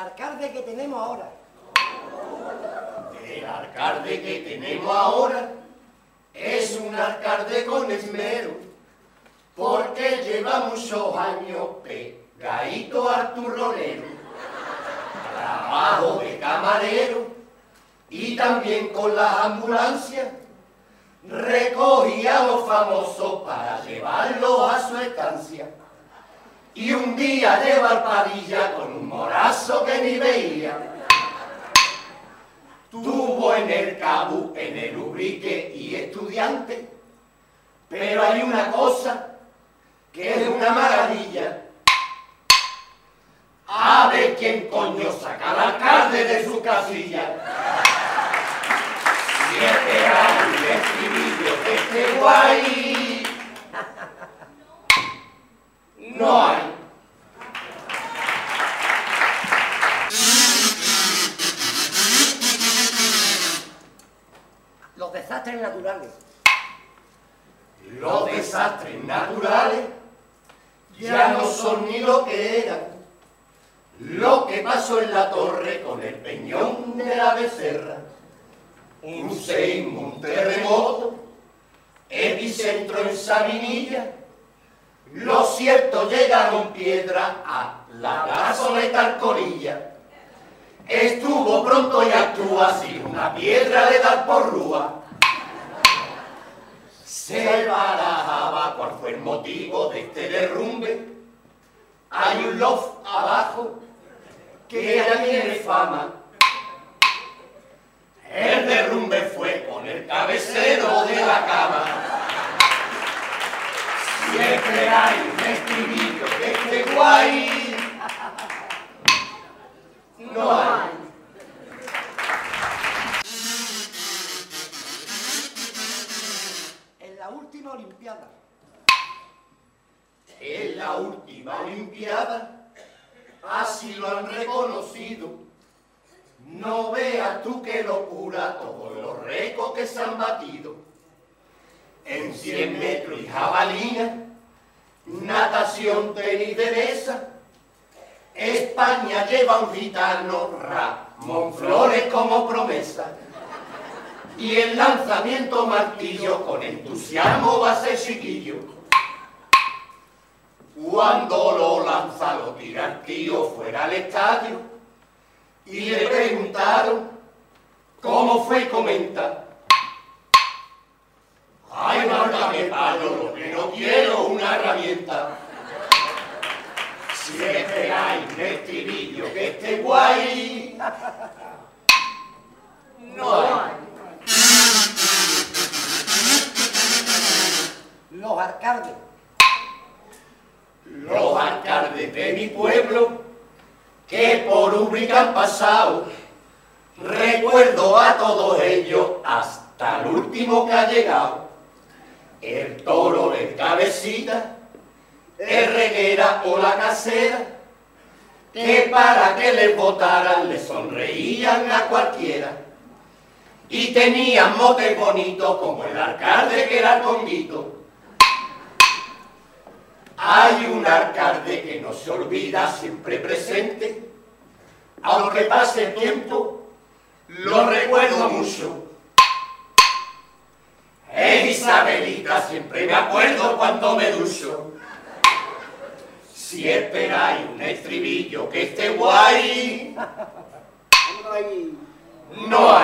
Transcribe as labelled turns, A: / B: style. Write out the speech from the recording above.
A: alcalde que tenemos ahora.
B: El alcalde que tenemos ahora es un alcalde con esmero, porque lleva muchos años pegadito al turronero, trabajo de camarero y también con las ambulancias recogía a los famosos para llevarlos a su estancia. Y un día lleva al Padilla con un morazo que ni veía. Tuvo en el Cabú, en el Ubrique y estudiante, pero hay una cosa que es una maravilla. A ver quién coño saca al alcalde de su casilla. Si es que hay un estribillo que esté guay, no hay.
A: Los desastres naturales.
B: Los desastres naturales ya no son ni lo que eran. Lo que pasó en la torre con el peñón de la Becerra. Un seísmo, un terremoto, epicentro en Sabinilla. Los ciertos llegaron piedra a la plazoleta Alcorilla. Estuvo pronto y actúa sin una piedra de dar por rúa. Se barajaba cuál fue el motivo de este derrumbe. Hay un loft abajo que ya tiene fama. El derrumbe fue con el cabecero de la cama. Siempre hay un estribillo que esté guay. No hay.
A: En la última Olimpiada.
B: En la última Olimpiada, así lo han reconocido. No veas tú qué locura todos los récords que se han batido. En 100 metros y jabalina, natación, tenis de mesa, España lleva un gitano, Ramón Flores, como promesa. Y el lanzamiento martillo con entusiasmo va a ser chiquillo. Cuando lo lanza, lo tira el tío fuera al estadio y le preguntaron cómo fue y comenta: ay, mándame palo, lo que no quiero una herramienta. Siempre hay un estribillo que esté guay. No hay.
A: Los alcaldes.
B: Los alcaldes de mi pueblo que por Úbrica han pasado, recuerdo a todos ellos hasta el último que ha llegado. El toro del Cabecita, el Reguera o la Casera, que para que les votaran le sonreían a cualquiera. Y tenían motes bonitos como el alcalde que era el Conguito. Hay un alcalde que no se olvida, siempre presente. Aunque pase el tiempo, lo recuerdo mucho. Isabelita, siempre me acuerdo cuando me ducho. Si esperáis un estribillo que esté guay, no hay.